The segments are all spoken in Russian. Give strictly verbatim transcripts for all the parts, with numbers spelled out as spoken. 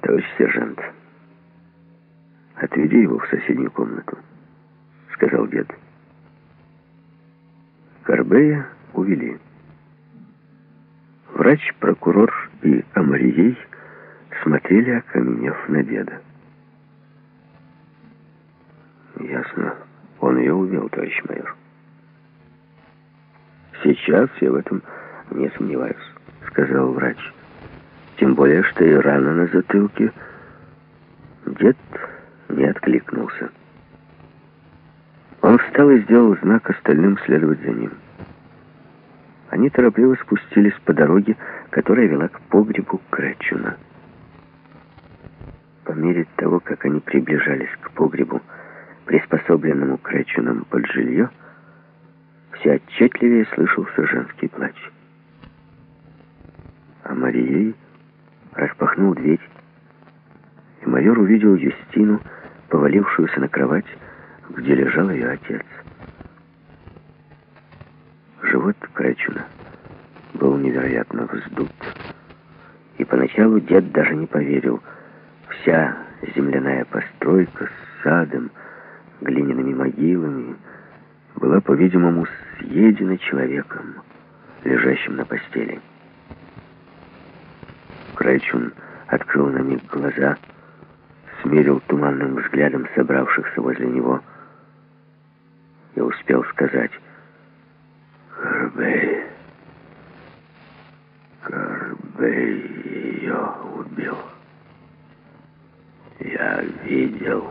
Товарищ сержант, отведи его в соседнюю комнату, сказал дед. Карбея увели. Врач, прокурор и Амарией смотрели, окаменев на деда. Ясно, он ее убил, товарищ майор. Сейчас я в этом не сомневаюсь, сказал врач. Тем более, что и рана на затылке. Дед не откликнулся. Он встал и сделал знак остальным следовать за ним. Они торопливо спустились по дороге, которая вела к погребу Кречуна. По мере того, как они приближались к погребу, приспособленному Кречуном под жилье, все отчетливее слышался женский плач. А Марией распахнул дверь, и майор увидел Юстину, повалившуюся на кровать, где лежал ее отец. Живот Кречуна был невероятно вздут, и поначалу дед даже не поверил. Вся земляная постройка с садом, глиняными могилами была, по-видимому, съедена человеком, лежащим на постели. Кречун открыл на миг глаза, смерил туманным взглядом собравшихся возле него и успел сказать: «Карбей, Карбей ее убил. Я видел».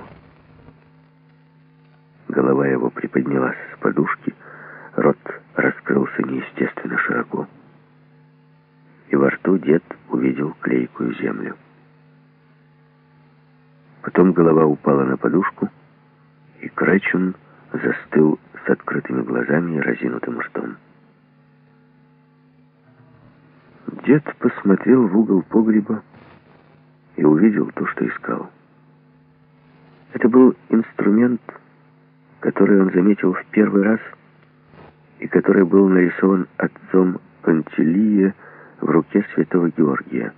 Голова его приподнялась с подушки, рот раскрылся неестественно широко, и во рту дед увидел клейкую землю. Потом голова упала на подушку, и Кречун застыл с открытыми глазами и разинутым ртом. Дед посмотрел в угол погреба и увидел то, что искал. Это был инструмент, который он заметил в первый раз и который был нарисован отцом Пантелея в руке святого Георгия.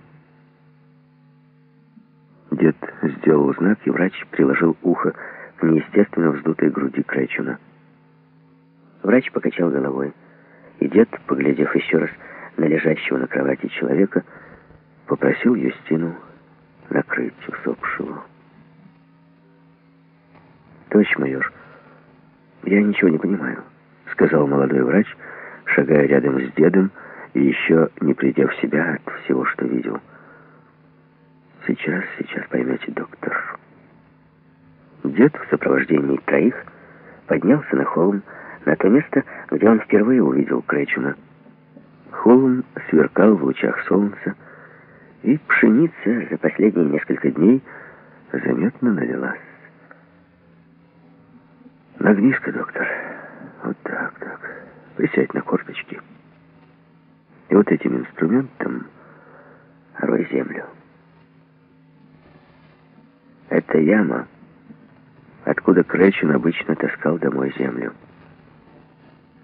Дед сделал знак, и врач приложил ухо к неестественно вздутой груди Кречуна. Врач покачал головой, и дед, поглядев еще раз на лежащего на кровати человека, попросил Юстину накрыть усопшего. «Товарищ майор, я ничего не понимаю», — сказал молодой врач, шагая рядом с дедом и еще не придя в себя от всего, что видел. «Сейчас, сейчас поймете, доктор». Дед в сопровождении троих поднялся на холм, на то место, где он впервые увидел Кречуна. Холм сверкал в лучах солнца, и пшеница за последние несколько дней заметно налилась. «Нагнись-ка, доктор. Вот так, так. Присядь на корточки. И вот этим инструментом рой землю. Это яма, откуда Кречун обычно таскал домой землю.